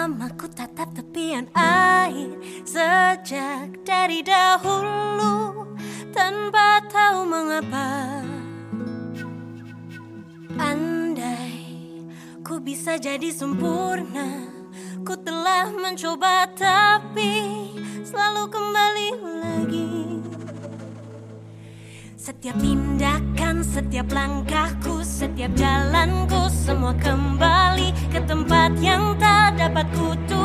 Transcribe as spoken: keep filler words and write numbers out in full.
lama ku tatap tepian air sejak dari dahulu tanpa tahu mengapa. Andai ku bisa jadi sempurna, ku telah mencoba tapi selalu kembali lagi. Setiap tindakan, setiap langkahku, setiap jalanku, semua kembali ke tempat yang tak dapat kutuju.